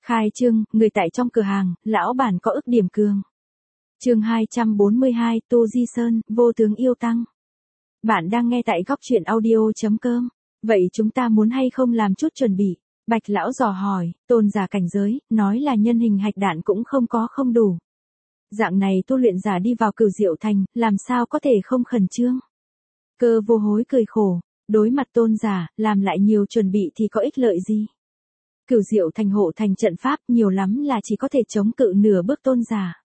Khai trương, người tại trong cửa hàng, lão bản có ức điểm cường. Chương 242, Tô Di Sơn, vô tướng yêu tăng. Bạn đang nghe tại góc truyện audio.com. Vậy chúng ta muốn hay không làm chút chuẩn bị? Bạch lão dò hỏi, tôn giả cảnh giới, nói là nhân hình hạch đạn cũng không có không đủ. Dạng này tu luyện giả đi vào Cửu Diệu Thành, làm sao có thể không khẩn trương? Cơ vô hối cười khổ, đối mặt tôn giả, làm lại nhiều chuẩn bị thì có ích lợi gì? Cửu Diệu Thành hộ thành trận pháp nhiều lắm là chỉ có thể chống cự nửa bước tôn giả.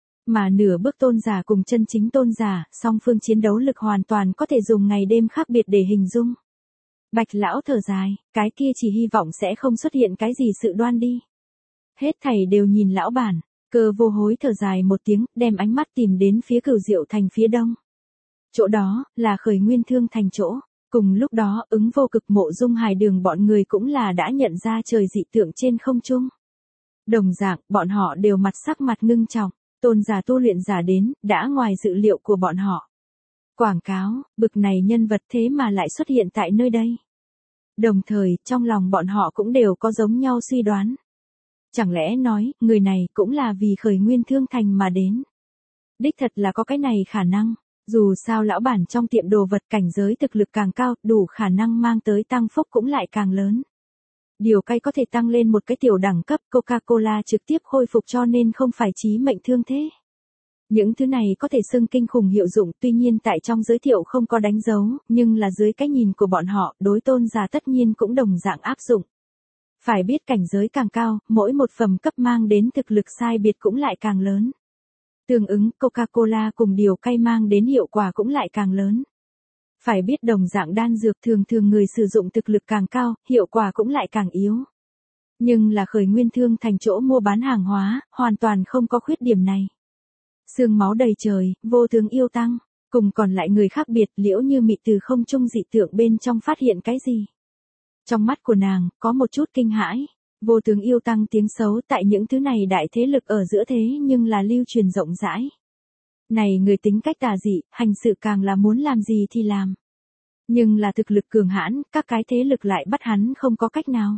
Mà nửa bước tôn giả cùng chân chính tôn giả, song phương chiến đấu lực hoàn toàn có thể dùng ngày đêm khác biệt để hình dung. Bạch lão thở dài, cái kia chỉ hy vọng sẽ không xuất hiện cái gì sự đoan đi. Hết thảy đều nhìn lão bản, Cơ vô hối thở dài một tiếng, đem ánh mắt tìm đến phía Cửu Diệu Thành phía đông. Chỗ đó, là Khởi Nguyên Thương Thành chỗ. Cùng lúc đó, Ứng Vô Cực, Mộ Dung Hải Đường bọn người cũng là đã nhận ra trời dị tượng trên không trung. Đồng dạng, bọn họ đều sắc mặt ngưng trọng, tôn giả tu luyện giả đến, đã ngoài dự liệu của bọn họ. Quảng cáo, bực này nhân vật thế mà lại xuất hiện tại nơi đây. Đồng thời, trong lòng bọn họ cũng đều có giống nhau suy đoán. Chẳng lẽ nói, người này cũng là vì Khởi Nguyên Thương Thành mà đến. Đích thật là có cái này khả năng. Dù sao lão bản trong tiệm đồ vật cảnh giới thực lực càng cao, đủ khả năng mang tới tăng phúc cũng lại càng lớn. Điều cay có thể tăng lên một cái tiểu đẳng cấp, Coca-Cola trực tiếp khôi phục cho nên không phải chí mệnh thương thế. Những thứ này có thể xưng kinh khủng hiệu dụng, tuy nhiên tại trong giới thiệu không có đánh dấu, nhưng là dưới cái nhìn của bọn họ, đối tôn giả tất nhiên cũng đồng dạng áp dụng. Phải biết cảnh giới càng cao, mỗi một phẩm cấp mang đến thực lực sai biệt cũng lại càng lớn. Tương ứng, Coca-Cola cùng điều cay mang đến hiệu quả cũng lại càng lớn. Phải biết đồng dạng đan dược thường người sử dụng thực lực càng cao, hiệu quả cũng lại càng yếu. Nhưng là Khởi Nguyên Thương Thành chỗ mua bán hàng hóa, hoàn toàn không có khuyết điểm này. Sương máu đầy trời, vô tướng yêu tăng, cùng còn lại người khác biệt, Liễu Như Mị từ không trung dị tượng bên trong phát hiện cái gì. Trong mắt của nàng, có một chút kinh hãi. Vô tướng yêu tăng tiếng xấu tại những thứ này đại thế lực ở giữa thế nhưng là lưu truyền rộng rãi. Này người tính cách tà dị, hành sự càng là muốn làm gì thì làm. Nhưng là thực lực cường hãn, các cái thế lực lại bắt hắn không có cách nào.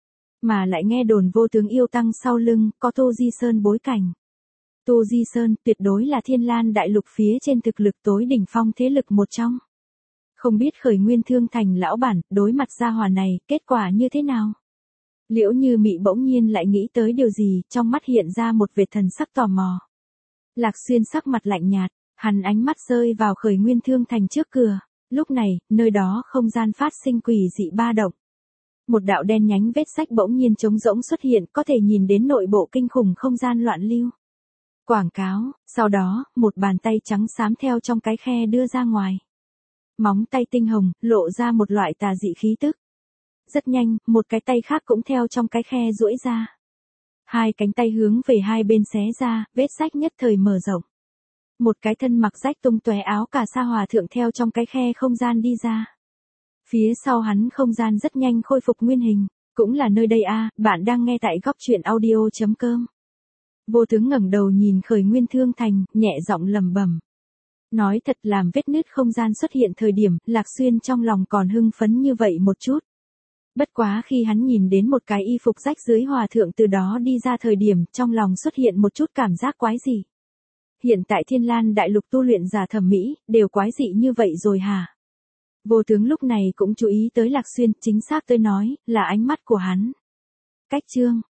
Mà lại nghe đồn vô tướng yêu tăng sau lưng, có Tô Di Sơn bối cảnh. Tô Di Sơn tuyệt đối là Thiên Lan đại lục phía trên thực lực tối đỉnh phong thế lực một trong. Không biết Khởi Nguyên Thương Thành lão bản, đối mặt gia hỏa này, kết quả như thế nào? Liễu Như Mị bỗng nhiên lại nghĩ tới điều gì, trong mắt hiện ra một vệt thần sắc tò mò. Lạc Xuyên sắc mặt lạnh nhạt, hắn ánh mắt rơi vào Khởi Nguyên Thương Thành trước cửa. Lúc này, nơi đó không gian phát sinh quỷ dị ba động. Một đạo đen nhánh vết rách bỗng nhiên trống rỗng xuất hiện, có thể nhìn đến nội bộ kinh khủng không gian loạn lưu. Quảng cáo, sau đó, một bàn tay trắng xám theo trong cái khe đưa ra ngoài. Móng tay tinh hồng, lộ ra một loại tà dị khí tức. Rất nhanh, một cái tay khác cũng theo trong cái khe duỗi ra. Hai cánh tay hướng về hai bên xé ra, vết rách nhất thời mở rộng. Một cái thân mặc rách tung tóe áo cà sa hòa thượng theo trong cái khe không gian đi ra. Phía sau hắn không gian rất nhanh khôi phục nguyên hình, cũng là nơi đây a, bạn đang nghe tại góc truyện audio.com. Vô tướng ngẩng đầu nhìn Khởi Nguyên Thương Thành, nhẹ giọng lẩm bẩm. Nói thật làm vết nứt không gian xuất hiện thời điểm, Lạc Xuyên trong lòng còn hưng phấn như vậy một chút. Bất quá khi hắn nhìn đến một cái y phục rách dưới hòa thượng từ đó đi ra thời điểm, trong lòng xuất hiện một chút cảm giác quái dị. Hiện tại Thiên Lan đại lục tu luyện giả thẩm mỹ, đều quái dị như vậy rồi hả? Vô tướng lúc này cũng chú ý tới Lạc Xuyên, chính xác tôi nói, là ánh mắt của hắn. Cách chương,